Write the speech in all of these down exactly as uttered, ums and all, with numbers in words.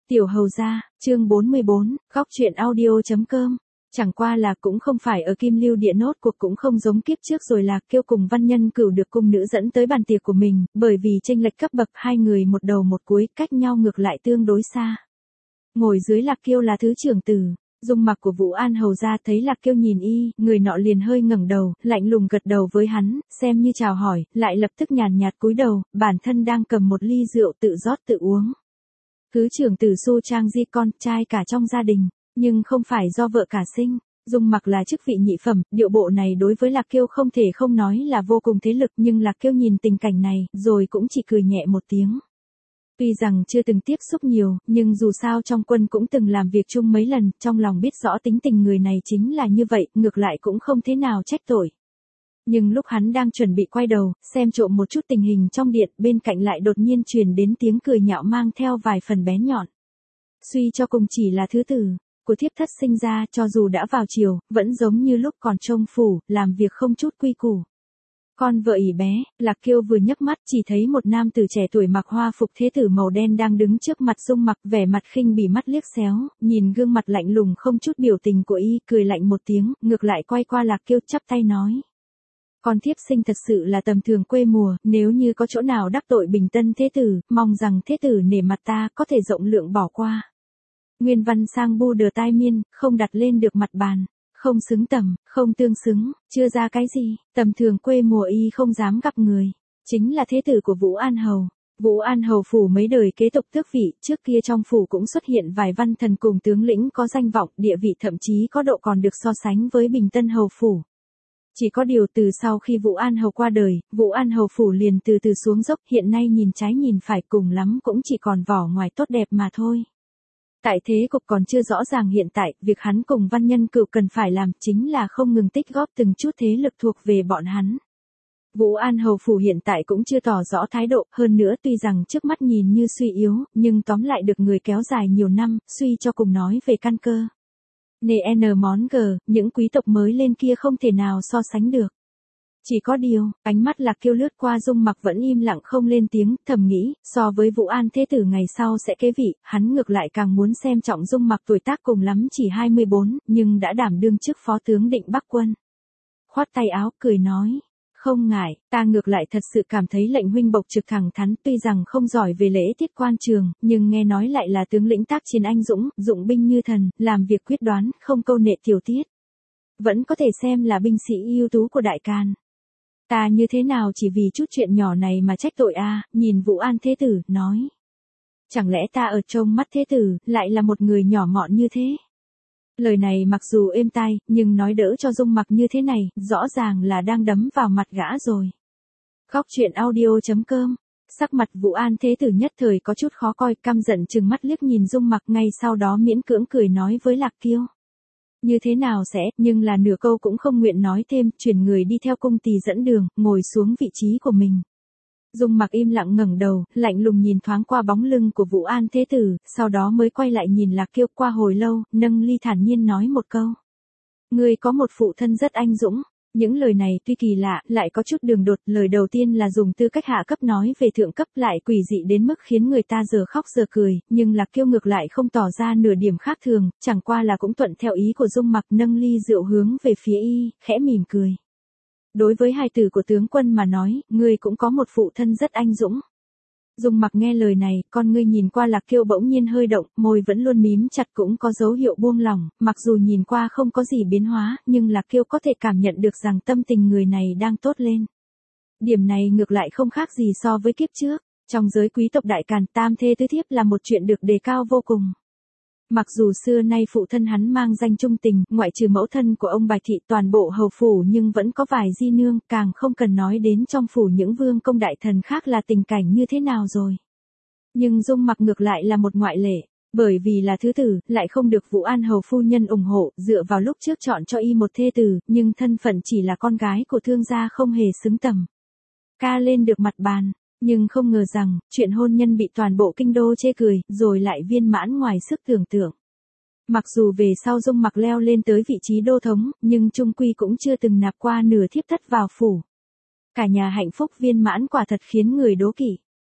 Tiểu hầu gia, chương bốn mươi bốn, góc truyện audio.com. Chẳng qua là cũng không phải ở Kim Lưu Địa nốt cuộc cũng không giống kiếp trước rồi Lạc Kiêu cùng Văn Nhân Cửu được cung nữ dẫn tới bàn tiệc của mình, bởi vì chênh lệch cấp bậc hai người một đầu một cuối, cách nhau ngược lại tương đối xa. Ngồi dưới Lạc Kiêu là thứ trưởng tử, dung mặc của Vũ An hầu gia thấy Lạc Kiêu nhìn y, người nọ liền hơi ngẩng đầu, lạnh lùng gật đầu với hắn, xem như chào hỏi, lại lập tức nhàn nhạt cúi đầu, bản thân đang cầm một ly rượu tự rót tự uống. Thứ trưởng tử Su Trang Di con trai cả trong gia đình, nhưng không phải do vợ cả sinh, dung mặc là chức vị nhị phẩm, điệu bộ này đối với Lạc Kiêu không thể không nói là vô cùng thế lực, nhưng Lạc Kiêu nhìn tình cảnh này, rồi cũng chỉ cười nhẹ một tiếng. Tuy rằng chưa từng tiếp xúc nhiều, nhưng dù sao trong quân cũng từng làm việc chung mấy lần, trong lòng biết rõ tính tình người này chính là như vậy, ngược lại cũng không thế nào trách tội. Nhưng lúc hắn đang chuẩn bị quay đầu, xem trộm một chút tình hình trong điện, bên cạnh lại đột nhiên truyền đến tiếng cười nhạo mang theo vài phần bén nhọn. Suy cho cùng chỉ là thứ tử của thiếp thất sinh ra, cho dù đã vào triều, vẫn giống như lúc còn trông phủ, làm việc không chút quy củ. Con vợ ỉ bé, Lạc Kiêu vừa nhấc mắt chỉ thấy một nam tử trẻ tuổi mặc hoa phục thế tử màu đen đang đứng trước mặt dung mặc, vẻ mặt khinh bỉ mắt liếc xéo, nhìn gương mặt lạnh lùng không chút biểu tình của y, cười lạnh một tiếng, ngược lại quay qua Lạc Kiêu chắp tay nói. Con thiếp sinh thật sự là tầm thường quê mùa, nếu như có chỗ nào đắc tội bình tân thế tử, mong rằng thế tử nể mặt ta có thể rộng lượng bỏ qua. Nguyên văn sang bu đờ tai miên, không đặt lên được mặt bàn, không xứng tầm, không tương xứng, chưa ra cái gì, tầm thường quê mùa y không dám gặp người. Chính là thế tử của Vũ An Hầu. Vũ An Hầu phủ mấy đời kế tục tước vị, trước kia trong phủ cũng xuất hiện vài văn thần cùng tướng lĩnh có danh vọng, địa vị thậm chí có độ còn được so sánh với bình tân hầu phủ. Chỉ có điều từ sau khi Vũ An Hầu qua đời, Vũ An Hầu phủ liền từ từ xuống dốc, hiện nay nhìn trái nhìn phải cùng lắm cũng chỉ còn vỏ ngoài tốt đẹp mà thôi. Tại thế cục còn chưa rõ ràng hiện tại, việc hắn cùng Văn Nhân Cửu cần phải làm chính là không ngừng tích góp từng chút thế lực thuộc về bọn hắn. Vũ An Hầu phủ hiện tại cũng chưa tỏ rõ thái độ, hơn nữa tuy rằng trước mắt nhìn như suy yếu, nhưng tóm lại được người kéo dài nhiều năm, suy cho cùng nói về căn cơ. Nê N món G, những quý tộc mới lên kia không thể nào so sánh được. Chỉ có điều, ánh mắt Lạc Kiêu lướt qua dung mặc vẫn im lặng không lên tiếng, thầm nghĩ, so với Vũ An thế tử ngày sau sẽ kế vị, hắn ngược lại càng muốn xem trọng dung mặc tuổi tác cùng lắm chỉ hai mươi bốn, nhưng đã đảm đương chức phó tướng định Bắc quân. Khoát tay áo, cười nói. Không ngại, ta ngược lại thật sự cảm thấy lệnh huynh bộc trực thẳng thắn, tuy rằng không giỏi về lễ tiết quan trường, nhưng nghe nói lại là tướng lĩnh tác chiến anh dũng, dụng binh như thần, làm việc quyết đoán, không câu nệ tiểu tiết. Vẫn có thể xem là binh sĩ ưu tú của Đại Càn. Ta như thế nào chỉ vì chút chuyện nhỏ này mà trách tội a? Nhìn Vũ An thế tử, nói. Chẳng lẽ ta ở trong mắt thế tử, lại là một người nhỏ mọn như thế? Lời này mặc dù êm tai, nhưng nói đỡ cho dung mặc như thế này, rõ ràng là đang đấm vào mặt gã rồi. Góc truyện audio.com. Sắc mặt Vũ An thế tử nhất thời có chút khó coi, căm giận trừng mắt liếc nhìn dung mặc, ngay sau đó miễn cưỡng cười nói với Lạc Kiêu. Như thế nào sẽ, nhưng là nửa câu cũng không nguyện nói thêm, chuyển người đi theo cung tỳ dẫn đường, ngồi xuống vị trí của mình. Dung mặc im lặng ngẩng đầu, lạnh lùng nhìn thoáng qua bóng lưng của Vũ An thế tử, sau đó mới quay lại nhìn Lạc Kiêu qua hồi lâu, nâng ly thản nhiên nói một câu. Ngươi có một phụ thân rất anh dũng. Những lời này tuy kỳ lạ, lại có chút đường đột, lời đầu tiên là dùng tư cách hạ cấp nói về thượng cấp, lại quỷ dị đến mức khiến người ta giờ khóc giờ cười, nhưng Lạc Kiêu ngược lại không tỏ ra nửa điểm khác thường, chẳng qua là cũng thuận theo ý của dung mặc, nâng ly rượu hướng về phía y, khẽ mỉm cười. Đối với hài tử của tướng quân mà nói, ngươi cũng có một phụ thân rất anh dũng. Dung mặc nghe lời này, con ngươi nhìn qua Lạc Kiêu bỗng nhiên hơi động, môi vẫn luôn mím chặt cũng có dấu hiệu buông lỏng, mặc dù nhìn qua không có gì biến hóa, nhưng Lạc Kiêu có thể cảm nhận được rằng tâm tình người này đang tốt lên. Điểm này ngược lại không khác gì so với kiếp trước, trong giới quý tộc Đại Càn, tam thê tứ thiếp là một chuyện được đề cao vô cùng. Mặc dù xưa nay phụ thân hắn mang danh trung tình, ngoại trừ mẫu thân của ông Bạch Thị toàn bộ hầu phủ nhưng vẫn có vài di nương, càng không cần nói đến trong phủ những vương công đại thần khác là tình cảnh như thế nào rồi. Nhưng dung mặc ngược lại là một ngoại lệ, bởi vì là thứ tử, lại không được Vũ An Hầu phu nhân ủng hộ, dựa vào lúc trước chọn cho y một thê tử, nhưng thân phận chỉ là con gái của thương gia không hề xứng tầm. Ca lên được mặt bàn. Nhưng không ngờ rằng, chuyện hôn nhân bị toàn bộ kinh đô chê cười, rồi lại viên mãn ngoài sức tưởng tượng. Mặc dù về sau dung mặc leo lên tới vị trí đô thống, nhưng chung quy cũng chưa từng nạp qua nửa thiếp thất vào phủ. Cả nhà hạnh phúc viên mãn quả thật khiến người đố kỵ.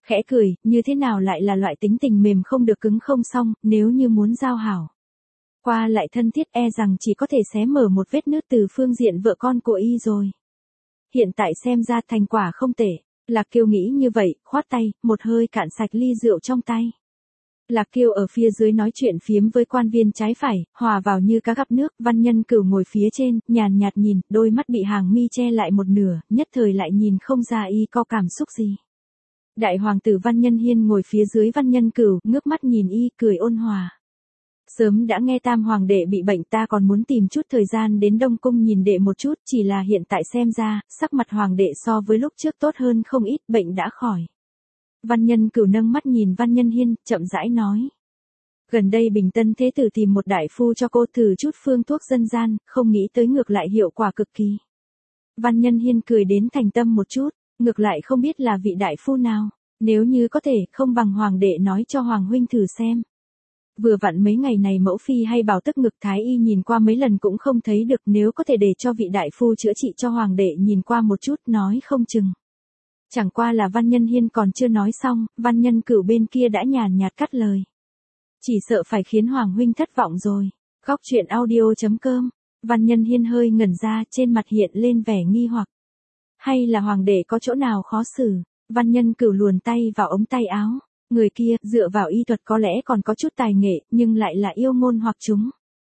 Khẽ cười, như thế nào lại là loại tính tình mềm không được cứng không xong, nếu như muốn giao hảo qua lại thân thiết e rằng chỉ có thể xé mở một vết nứt từ phương diện vợ con của y rồi. Hiện tại xem ra thành quả không tệ. Lạc Kiều nghĩ như vậy, khoát tay, một hơi cạn sạch ly rượu trong tay. Lạc Kiều ở phía dưới nói chuyện phiếm với quan viên trái phải, hòa vào như cá gặp nước, Văn Nhân Cửu ngồi phía trên, nhàn nhạt nhìn, đôi mắt bị hàng mi che lại một nửa, nhất thời lại nhìn không ra y có cảm xúc gì. Đại hoàng tử Văn Nhân Hiên ngồi phía dưới Văn Nhân Cửu, ngước mắt nhìn y, cười ôn hòa. Sớm đã nghe Tam hoàng đệ bị bệnh, ta còn muốn tìm chút thời gian đến Đông Cung nhìn đệ một chút, chỉ là hiện tại xem ra, sắc mặt hoàng đệ so với lúc trước tốt hơn không ít, bệnh đã khỏi. Văn Nhân Cửu nâng mắt nhìn Văn Nhân Hiên, chậm rãi nói. Gần đây Bình Tân Thế Tử tìm một đại phu cho cô thử chút phương thuốc dân gian, không nghĩ tới ngược lại hiệu quả cực kỳ. Văn Nhân Hiên cười đến thành tâm một chút, ngược lại không biết là vị đại phu nào, nếu như có thể, không bằng hoàng đệ nói cho hoàng huynh thử xem. Vừa vặn mấy ngày này mẫu phi hay bảo tức ngực thái y nhìn qua mấy lần cũng không thấy được, nếu có thể để cho vị đại phu chữa trị cho hoàng đệ nhìn qua một chút nói không chừng. Chẳng qua là Văn Nhân Hiên còn chưa nói xong, Văn Nhân Cửu bên kia đã nhàn nhạt cắt lời. Chỉ sợ phải khiến hoàng huynh thất vọng rồi. Góc truyện audio chấm com. Văn Nhân Hiên hơi ngẩn ra, trên mặt hiện lên vẻ nghi hoặc. Hay là hoàng đệ có chỗ nào khó xử? Văn Nhân Cửu luồn tay vào ống tay áo. Người kia, dựa vào y thuật có lẽ còn có chút tài nghệ, nhưng lại là yêu ngôn hoặc chúng.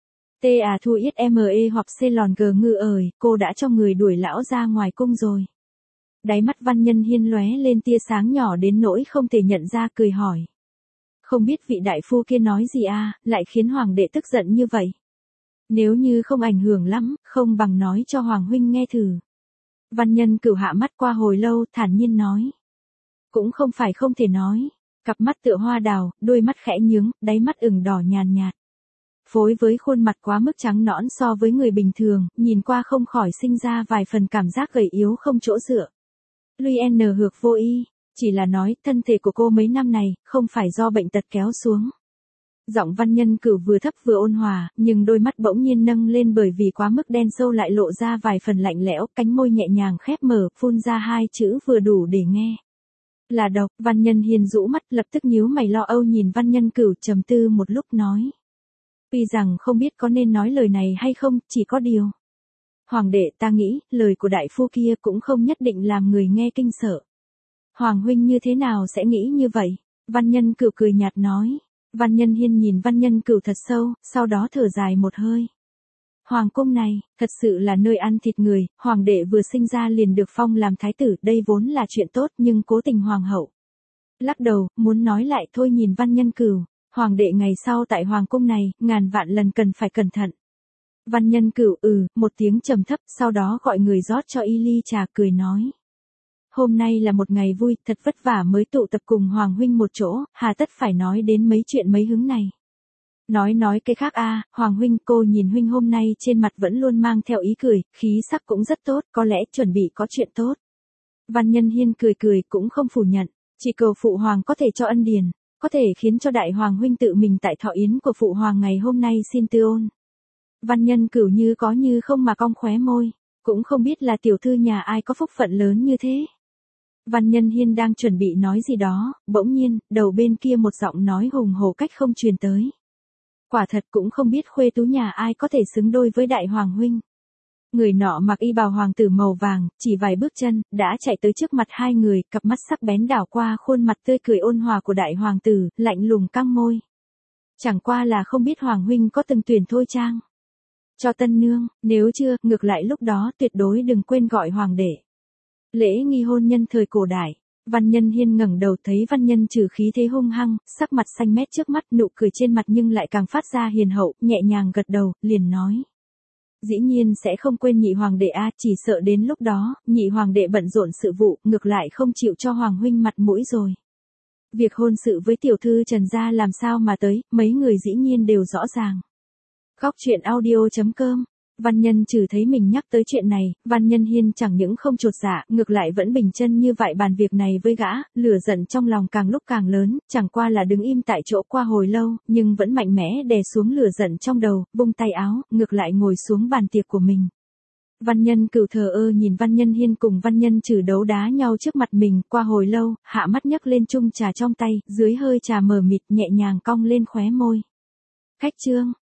T à thu ít me hoặc c lòn g ngư ời, cô đã cho người đuổi lão ra ngoài cung rồi. Đáy mắt Văn Nhân Hiên lóe lên tia sáng nhỏ đến nỗi không thể nhận ra, cười hỏi. Không biết vị đại phu kia nói gì à, lại khiến hoàng đệ tức giận như vậy. Nếu như không ảnh hưởng lắm, không bằng nói cho hoàng huynh nghe thử. Văn Nhân Cửu hạ mắt qua hồi lâu, thản nhiên nói. Cũng không phải không thể nói. Cặp mắt tựa hoa đào, đôi mắt khẽ nhướng, đáy mắt ửng đỏ nhàn nhạt. Phối với khuôn mặt quá mức trắng nõn so với người bình thường, nhìn qua không khỏi sinh ra vài phần cảm giác gầy yếu không chỗ dựa. Lui N hược vô y, chỉ là nói thân thể của cô mấy năm này, không phải do bệnh tật kéo xuống. Giọng Văn Nhân Cửu vừa thấp vừa ôn hòa, nhưng đôi mắt bỗng nhiên nâng lên bởi vì quá mức đen sâu lại lộ ra vài phần lạnh lẽo, cánh môi nhẹ nhàng khép mở, phun ra hai chữ vừa đủ để nghe. Là độc. Văn Nhân Hiên rũ mắt, lập tức nhíu mày lo âu nhìn Văn Nhân Cửu, trầm tư một lúc nói. Tuy rằng không biết có nên nói lời này hay không, chỉ có điều. Hoàng đệ, ta nghĩ, lời của đại phu kia cũng không nhất định làm người nghe kinh sợ. Hoàng huynh như thế nào sẽ nghĩ như vậy? Văn Nhân Cửu cười nhạt nói. Văn Nhân Hiên nhìn Văn Nhân Cửu thật sâu, sau đó thở dài một hơi. Hoàng cung này, thật sự là nơi ăn thịt người, hoàng đệ vừa sinh ra liền được phong làm thái tử, đây vốn là chuyện tốt nhưng cố tình hoàng hậu. Lắc đầu, muốn nói lại thôi nhìn Văn Nhân Cửu, hoàng đệ ngày sau tại hoàng cung này, ngàn vạn lần cần phải cẩn thận. Văn Nhân Cửu ừ, một tiếng trầm thấp, sau đó gọi người rót cho y ly trà, cười nói. Hôm nay là một ngày vui, thật vất vả mới tụ tập cùng hoàng huynh một chỗ, hà tất phải nói đến mấy chuyện mấy hứng này. Nói nói cái khác a, à, hoàng huynh, cô nhìn huynh hôm nay trên mặt vẫn luôn mang theo ý cười, khí sắc cũng rất tốt, có lẽ chuẩn bị có chuyện tốt. Văn Nhân Hiên cười cười cũng không phủ nhận, chỉ cầu phụ hoàng có thể cho ân điển, có thể khiến cho đại hoàng huynh tự mình tại thọ yến của phụ hoàng ngày hôm nay xin tư ôn. Văn Nhân Cửu như có như không mà cong khóe môi, cũng không biết là tiểu thư nhà ai có phúc phận lớn như thế. Văn Nhân Hiên đang chuẩn bị nói gì đó, bỗng nhiên, đầu bên kia một giọng nói hùng hổ cách không truyền tới. Quả thật cũng không biết khuê tú nhà ai có thể xứng đôi với đại hoàng huynh. Người nọ mặc y bào hoàng tử màu vàng, chỉ vài bước chân, đã chạy tới trước mặt hai người, cặp mắt sắc bén đảo qua khuôn mặt tươi cười ôn hòa của đại hoàng tử, lạnh lùng căng môi. Chẳng qua là không biết hoàng huynh có từng tuyển thôi chăng? Cho tân nương, nếu chưa, ngược lại lúc đó tuyệt đối đừng quên gọi hoàng đệ. Lễ nghi hôn nhân thời cổ đại. Văn Nhân Hiên ngẩng đầu thấy Văn Nhân Trừ khí thế hung hăng, sắc mặt xanh mét trước mắt, nụ cười trên mặt nhưng lại càng phát ra hiền hậu, nhẹ nhàng gật đầu, liền nói. Dĩ nhiên sẽ không quên nhị hoàng đệ a, chỉ sợ đến lúc đó, nhị hoàng đệ bận rộn sự vụ, ngược lại không chịu cho hoàng huynh mặt mũi rồi. Việc hôn sự với tiểu thư Trần gia làm sao mà tới, mấy người dĩ nhiên đều rõ ràng. Góc truyện audio chấm com. Văn Nhân Trừ thấy mình nhắc tới chuyện này, Văn Nhân Hiên chẳng những không chột dạ, ngược lại vẫn bình chân như vậy bàn việc này với gã, lửa giận trong lòng càng lúc càng lớn, chẳng qua là đứng im tại chỗ qua hồi lâu, nhưng vẫn mạnh mẽ đè xuống lửa giận trong đầu, vung tay áo, ngược lại ngồi xuống bàn tiệc của mình. Văn Nhân Cửu thờ ơ nhìn Văn Nhân Hiên cùng Văn Nhân Trử đấu đá nhau trước mặt mình, qua hồi lâu, hạ mắt nhấc lên chung trà trong tay, dưới hơi trà mờ mịt nhẹ nhàng cong lên khóe môi. Khách trương,